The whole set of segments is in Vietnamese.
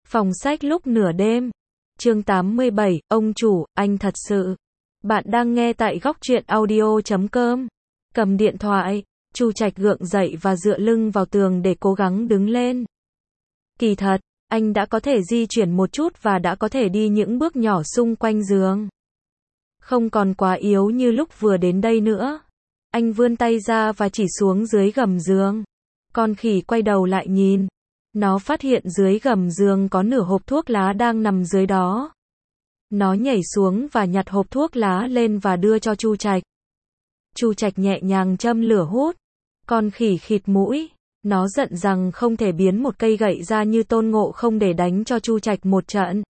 Phòng sách lúc nửa đêm. Chương 87, ông chủ, anh thật sự. Bạn đang nghe tại góc truyện audio.com. Cầm điện thoại, Chu Trạch gượng dậy và dựa lưng vào tường để cố gắng đứng lên. Kỳ thật, anh đã có thể di chuyển một chút và đã có thể đi những bước nhỏ xung quanh giường. Không còn quá yếu như lúc vừa đến đây nữa. Anh vươn tay ra và chỉ xuống dưới gầm giường. Con khỉ quay đầu lại nhìn. Nó phát hiện dưới gầm giường có nửa hộp thuốc lá đang nằm dưới đó. Nó nhảy xuống và nhặt hộp thuốc lá lên và đưa cho Chu Trạch. Chu Trạch nhẹ nhàng châm lửa hút. Con khỉ khịt mũi. Nó giận rằng không thể biến một cây gậy ra như Tôn Ngộ Không để đánh cho Chu Trạch một trận.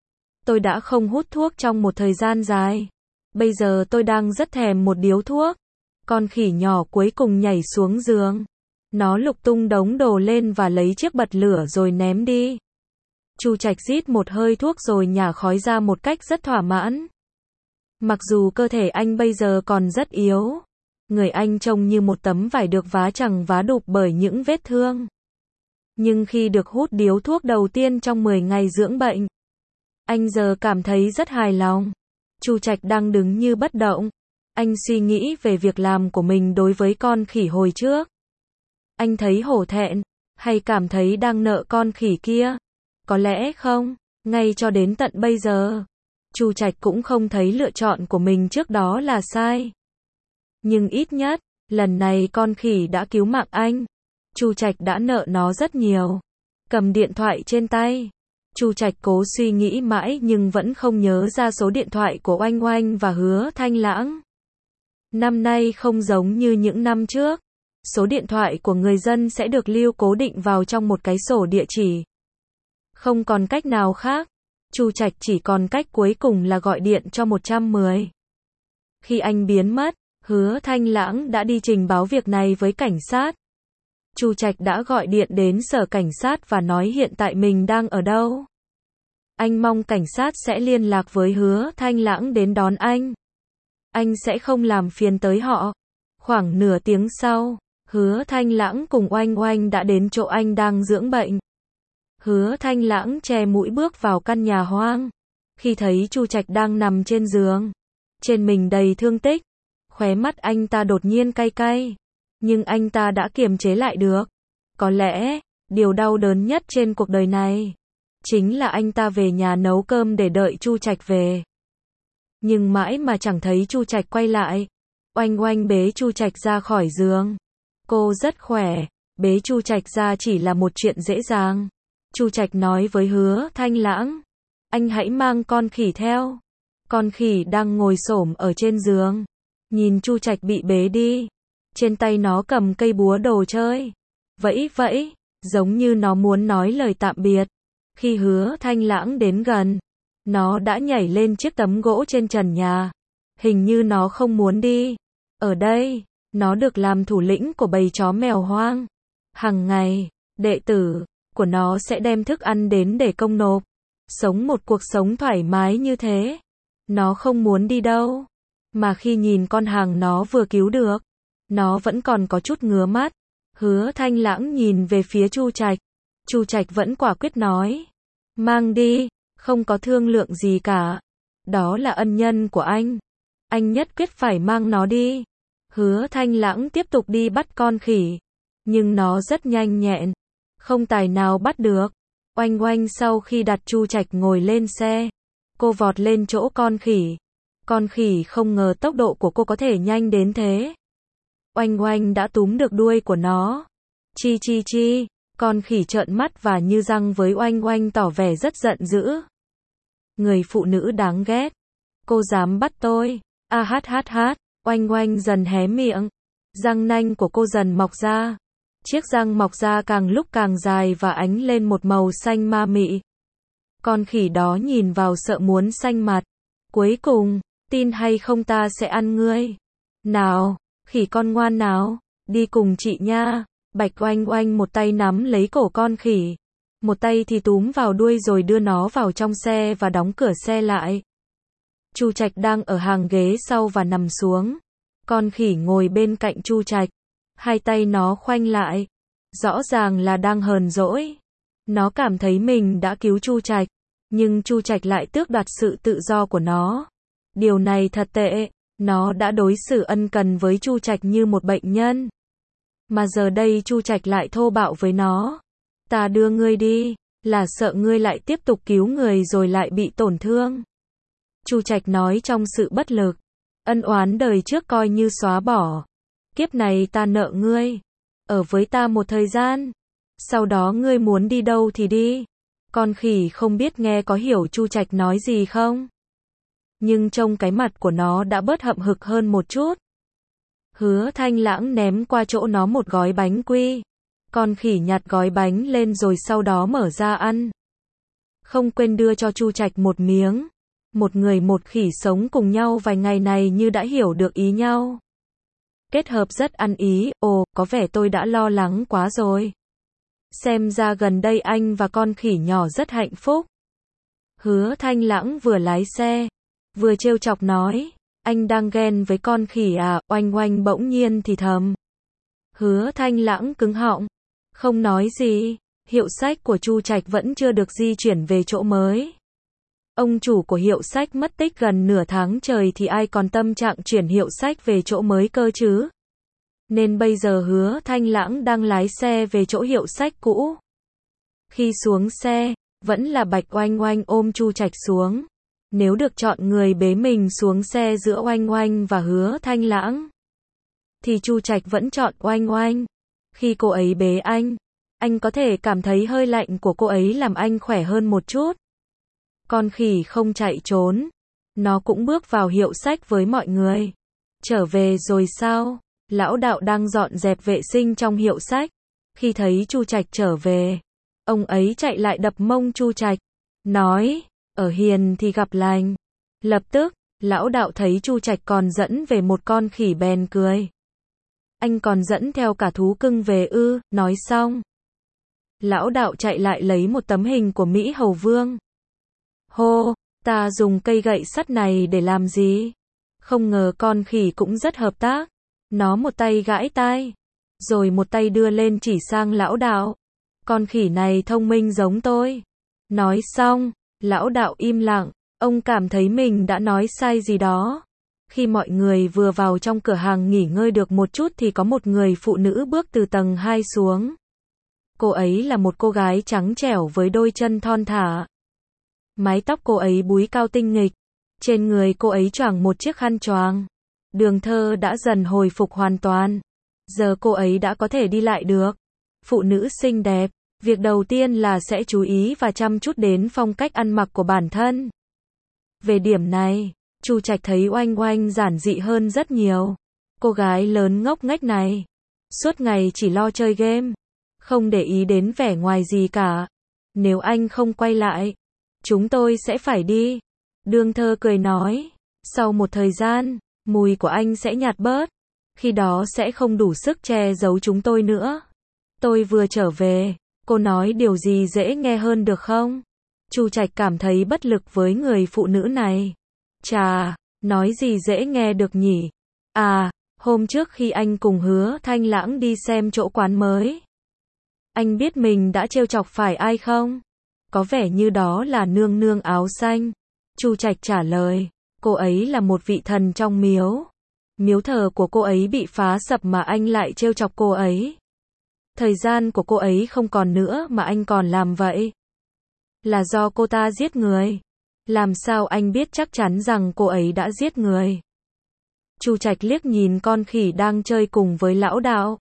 Tôi đã không hút thuốc trong một thời gian dài. Bây giờ tôi đang rất thèm một điếu thuốc. Con khỉ nhỏ cuối cùng nhảy xuống giường. Nó lục tung đống đồ lên và lấy chiếc bật lửa rồi ném đi. Chu Trạch rít một hơi thuốc rồi nhả khói ra một cách rất thỏa mãn. Mặc dù cơ thể anh bây giờ còn rất yếu, người anh trông như một tấm vải được vá chằng vá đục bởi những vết thương. Nhưng khi được hút điếu thuốc đầu tiên trong 10 ngày dưỡng bệnh, anh giờ cảm thấy rất hài lòng. Chu Trạch đang đứng như bất động. Anh suy nghĩ về việc làm của mình đối với con khỉ hồi trước. Anh thấy hổ thẹn, hay cảm thấy đang nợ con khỉ kia? Có lẽ không, ngay cho đến tận bây giờ, Chu Trạch cũng không thấy lựa chọn của mình trước đó là sai. Nhưng ít nhất, lần này con khỉ đã cứu mạng anh. Chu Trạch đã nợ nó rất nhiều. Cầm điện thoại trên tay, Chu Trạch cố suy nghĩ mãi nhưng vẫn không nhớ ra số điện thoại của Oanh Oanh và Hứa Thanh Lãng. Năm nay không giống như những năm trước. Số điện thoại của người dân sẽ được lưu cố định vào trong một cái sổ địa chỉ. Không còn cách nào khác, Chu Trạch chỉ còn cách cuối cùng là gọi điện cho 110. Khi anh biến mất, Hứa Thanh Lãng đã đi trình báo việc này với cảnh sát. Chu Trạch đã gọi điện đến sở cảnh sát và nói hiện tại mình đang ở đâu. Anh mong cảnh sát sẽ liên lạc với Hứa Thanh Lãng đến đón anh. Anh sẽ không làm phiền tới họ. Khoảng nửa tiếng sau, Hứa Thanh Lãng cùng Oanh Oanh đã đến chỗ anh đang dưỡng bệnh. Hứa Thanh Lãng che mũi bước vào căn nhà hoang. Khi thấy Chu Trạch đang nằm trên giường, trên mình đầy thương tích, khóe mắt anh ta đột nhiên cay cay. Nhưng anh ta đã kiềm chế lại được. Có lẽ, điều đau đớn nhất trên cuộc đời này chính là anh ta về nhà nấu cơm để đợi Chu Trạch về. Nhưng mãi mà chẳng thấy Chu Trạch quay lại. Oanh Oanh bế Chu Trạch ra khỏi giường. Cô rất khỏe, bế Chu Trạch ra chỉ là một chuyện dễ dàng. Chu Trạch nói với Hứa Thanh Lãng, anh hãy mang con khỉ theo. Con khỉ đang ngồi xổm ở trên giường, nhìn Chu Trạch bị bế đi. Trên tay nó cầm cây búa đồ chơi, vẫy vẫy, giống như nó muốn nói lời tạm biệt. Khi Hứa Thanh Lãng đến gần, nó đã nhảy lên chiếc tấm gỗ trên trần nhà. Hình như nó không muốn đi. Ở đây, nó được làm thủ lĩnh của bầy chó mèo hoang. Hằng ngày, đệ tử của nó sẽ đem thức ăn đến để công nộp. Sống một cuộc sống thoải mái như thế. Nó không muốn đi đâu. Mà khi nhìn con hàng nó vừa cứu được, nó vẫn còn có chút ngứa mắt. Hứa Thanh Lãng nhìn về phía Chu Trạch. Chu Trạch vẫn quả quyết nói, mang đi, không có thương lượng gì cả. Đó là ân nhân của anh. Anh nhất quyết phải mang nó đi. Hứa Thanh Lãng tiếp tục đi bắt con khỉ. Nhưng nó rất nhanh nhẹn. Không tài nào bắt được. Oanh Oanh sau khi đặt Chu Trạch ngồi lên xe, cô vọt lên chỗ con khỉ. Con khỉ không ngờ tốc độ của cô có thể nhanh đến thế. Oanh Oanh đã túm được đuôi của nó. Chi chi chi. Con khỉ trợn mắt và như răng với Oanh Oanh tỏ vẻ rất giận dữ. Người phụ nữ đáng ghét. Cô dám bắt tôi. A hát hát hát. Oanh Oanh dần hé miệng. Răng nanh của cô dần mọc ra. Chiếc răng mọc ra càng lúc càng dài và ánh lên một màu xanh ma mị. Con khỉ đó nhìn vào sợ muốn xanh mặt. Cuối cùng, tin hay không ta sẽ ăn ngươi. Nào, khỉ con ngoan nào, đi cùng chị nha. Bạch Oanh Oanh một tay nắm lấy cổ con khỉ, một tay thì túm vào đuôi rồi đưa nó vào trong xe và đóng cửa xe lại. Chu Trạch đang ở hàng ghế sau và nằm xuống. Con khỉ ngồi bên cạnh Chu Trạch, hai tay nó khoanh lại, rõ ràng là đang hờn dỗi. Nó cảm thấy mình đã cứu Chu Trạch, nhưng Chu Trạch lại tước đoạt sự tự do của nó. Điều này thật tệ, nó đã đối xử ân cần với Chu Trạch như một bệnh nhân. Mà giờ đây Chu Trạch lại thô bạo với nó. Ta đưa ngươi đi, là sợ ngươi lại tiếp tục cứu người rồi lại bị tổn thương. Chu Trạch nói trong sự bất lực. Ân oán đời trước coi như xóa bỏ. Kiếp này ta nợ ngươi. Ở với ta một thời gian. Sau đó ngươi muốn đi đâu thì đi. Con khỉ không biết nghe có hiểu Chu Trạch nói gì không? Nhưng trông cái mặt của nó đã bớt hậm hực hơn một chút. Hứa Thanh Lãng ném qua chỗ nó một gói bánh quy. Con khỉ nhặt gói bánh lên rồi sau đó mở ra ăn. Không quên đưa cho Chu Trạch một miếng. Một người một khỉ sống cùng nhau vài ngày này như đã hiểu được ý nhau. Kết hợp rất ăn ý. Ồ, có vẻ tôi đã lo lắng quá rồi. Xem ra gần đây anh và con khỉ nhỏ rất hạnh phúc. Hứa Thanh Lãng vừa lái xe, vừa trêu chọc nói, anh đang ghen với con khỉ à? Oanh Oanh bỗng nhiên thì thầm. Hứa Thanh Lãng cứng họng, không nói gì. Hiệu sách của Chu Trạch vẫn chưa được di chuyển về chỗ mới. Ông chủ của hiệu sách mất tích gần nửa tháng trời thì ai còn tâm trạng chuyển hiệu sách về chỗ mới cơ chứ? Nên bây giờ Hứa Thanh Lãng đang lái xe về chỗ hiệu sách cũ. Khi xuống xe, vẫn là Bạch Oanh Oanh ôm Chu Trạch xuống. Nếu được chọn người bế mình xuống xe giữa Oanh Oanh và Hứa Thanh Lãng, thì Chu Trạch vẫn chọn Oanh Oanh. Khi cô ấy bế anh có thể cảm thấy hơi lạnh của cô ấy làm anh khỏe hơn một chút. Con khỉ không chạy trốn. Nó cũng bước vào hiệu sách với mọi người. Trở về rồi sao? Lão đạo đang dọn dẹp vệ sinh trong hiệu sách. Khi thấy Chu Trạch trở về, ông ấy chạy lại đập mông Chu Trạch, nói, ở hiền thì gặp lành. Lập tức, lão đạo thấy Chu Trạch còn dẫn về một con khỉ bèn cười. Anh còn dẫn theo cả thú cưng về ư? Nói xong, lão đạo chạy lại lấy một tấm hình của Mỹ Hầu Vương. Hô, ta dùng cây gậy sắt này để làm gì? Không ngờ con khỉ cũng rất hợp tác. Nó một tay gãi tai, rồi một tay đưa lên chỉ sang lão đạo. Con khỉ này thông minh giống tôi. Nói xong, lão đạo im lặng, ông cảm thấy mình đã nói sai gì đó. Khi mọi người vừa vào trong cửa hàng nghỉ ngơi được một chút thì có một người phụ nữ bước từ tầng 2 xuống. Cô ấy là một cô gái trắng trẻo với đôi chân thon thả. Mái tóc cô ấy búi cao tinh nghịch. Trên người cô ấy choàng một chiếc khăn choàng. Đường Thơ đã dần hồi phục hoàn toàn. Giờ cô ấy đã có thể đi lại được. Phụ nữ xinh đẹp, việc đầu tiên là sẽ chú ý và chăm chút đến phong cách ăn mặc của bản thân. Về điểm này, Chu Trạch thấy Oanh Oanh giản dị hơn rất nhiều. Cô gái lớn ngốc nghếch này, suốt ngày chỉ lo chơi game, không để ý đến vẻ ngoài gì cả. Nếu anh không quay lại, chúng tôi sẽ phải đi. Đường Thơ cười nói, sau một thời gian, mùi của anh sẽ nhạt bớt. Khi đó sẽ không đủ sức che giấu chúng tôi nữa. Tôi vừa trở về, cô nói điều gì dễ nghe hơn được không? Chu Trạch cảm thấy bất lực với người phụ nữ này. Chà, nói gì dễ nghe được nhỉ? À, hôm trước khi anh cùng Hứa Thanh Lãng đi xem chỗ quán mới, anh biết mình đã trêu chọc phải ai không? Có vẻ như đó là nương nương áo xanh. Chu Trạch trả lời, cô ấy là một vị thần trong miếu. Miếu thờ của cô ấy bị phá sập mà anh lại trêu chọc cô ấy. Thời gian của cô ấy không còn nữa mà anh còn làm vậy. Là do cô ta giết người. Làm sao anh biết chắc chắn rằng cô ấy đã giết người? Chu Trạch liếc nhìn con khỉ đang chơi cùng với lão đạo.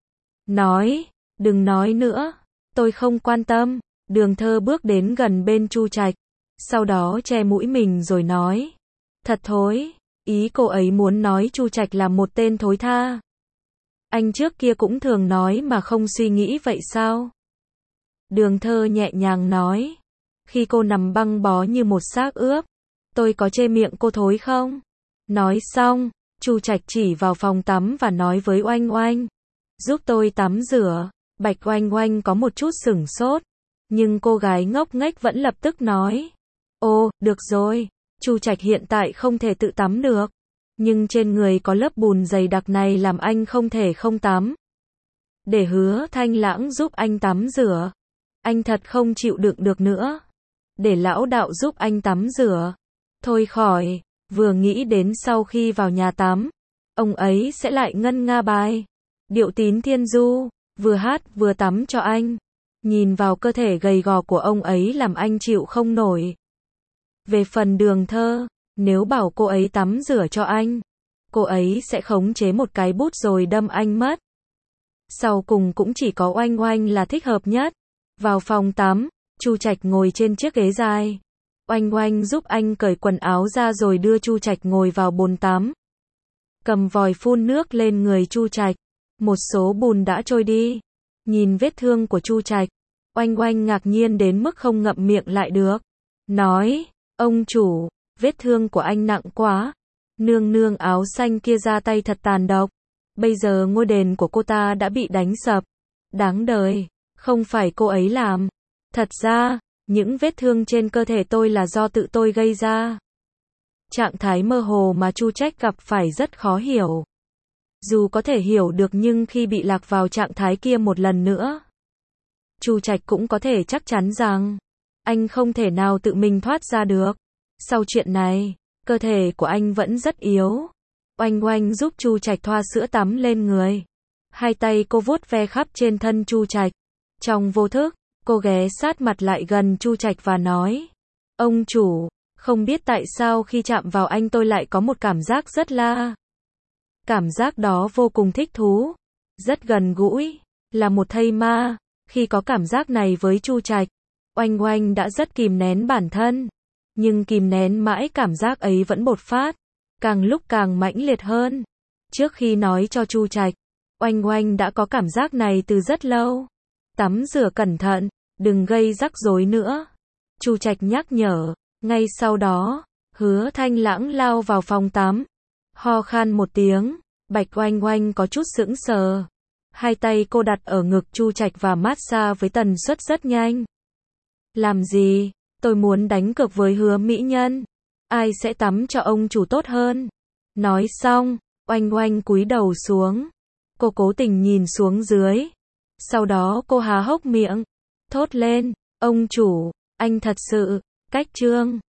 Nói, đừng nói nữa, tôi không quan tâm. Đường Thơ bước đến gần bên Chu Trạch, sau đó che mũi mình rồi nói, thật thối. Ý cô ấy muốn nói Chu Trạch là một tên thối tha. Anh trước kia cũng thường nói mà không suy nghĩ vậy sao? Đường Thơ nhẹ nhàng nói, khi cô nằm băng bó như một xác ướp, tôi có chê miệng cô thối không? Nói xong, Chu Trạch chỉ vào phòng tắm và nói với Oanh Oanh, giúp tôi tắm rửa. Bạch Oanh Oanh có một chút sửng sốt, nhưng cô gái ngốc nghếch vẫn lập tức nói, ô, được rồi, Chu Trạch hiện tại không thể tự tắm được, nhưng trên người có lớp bùn dày đặc này làm anh không thể không tắm. Để Hứa Thanh Lãng giúp anh tắm rửa. Anh thật không chịu đựng được nữa. Để lão đạo giúp anh tắm rửa. Thôi khỏi, vừa nghĩ đến sau khi vào nhà tắm, ông ấy sẽ lại ngân nga bài Điệu Tín Thiên Du, vừa hát vừa tắm cho anh. Nhìn vào cơ thể gầy gò của ông ấy làm anh chịu không nổi. Về phần Đường Thơ, nếu bảo cô ấy tắm rửa cho anh, cô ấy sẽ khống chế một cái bút rồi đâm anh mất. Sau cùng cũng chỉ có Oanh Oanh là thích hợp nhất. Vào phòng tắm, Chu Trạch ngồi trên chiếc ghế dài. Oanh Oanh giúp anh cởi quần áo ra rồi đưa Chu Trạch ngồi vào bồn tắm. Cầm vòi phun nước lên người Chu Trạch. Một số bùn đã trôi đi. Nhìn vết thương của Chu Trạch, Oanh Oanh ngạc nhiên đến mức không ngậm miệng lại được. Nói, ông chủ, vết thương của anh nặng quá. Nương nương áo xanh kia ra tay thật tàn độc. Bây giờ ngôi đền của cô ta đã bị đánh sập. Đáng đời, không phải cô ấy làm. Thật ra, những vết thương trên cơ thể tôi là do tự tôi gây ra. Trạng thái mơ hồ mà Chu Trạch gặp phải rất khó hiểu. Dù có thể hiểu được nhưng khi bị lạc vào trạng thái kia một lần nữa, Chu Trạch cũng có thể chắc chắn rằng anh không thể nào tự mình thoát ra được. Sau chuyện này, cơ thể của anh vẫn rất yếu. Oanh Oanh giúp Chu Trạch thoa sữa tắm lên người. Hai tay cô vuốt ve khắp trên thân Chu Trạch. Trong vô thức, cô ghé sát mặt lại gần Chu Trạch và nói: ông chủ, không biết tại sao khi chạm vào anh tôi lại có một cảm giác rất la. Cảm giác đó vô cùng thích thú, rất gần gũi, là một thây ma. Khi có cảm giác này với Chu Trạch, Oanh Oanh đã rất kìm nén bản thân. Nhưng kìm nén mãi cảm giác ấy vẫn bộc phát, càng lúc càng mãnh liệt hơn. Trước khi nói cho Chu Trạch, Oanh Oanh đã có cảm giác này từ rất lâu. Tắm rửa cẩn thận, đừng gây rắc rối nữa. Chu Trạch nhắc nhở. Ngay sau đó, Hứa Thanh Lãng lao vào phòng tắm. Ho khan một tiếng, Bạch Oanh Oanh có chút sững sờ. Hai tay cô đặt ở ngực Chu Trạch và massage với tần suất rất nhanh. Làm gì? Tôi muốn đánh cược với Hứa mỹ nhân. Ai sẽ tắm cho ông chủ tốt hơn? Nói xong, Oanh Oanh cúi đầu xuống. Cô cố tình nhìn xuống dưới. Sau đó cô há hốc miệng, thốt lên: ông chủ, anh thật sự, cách trương.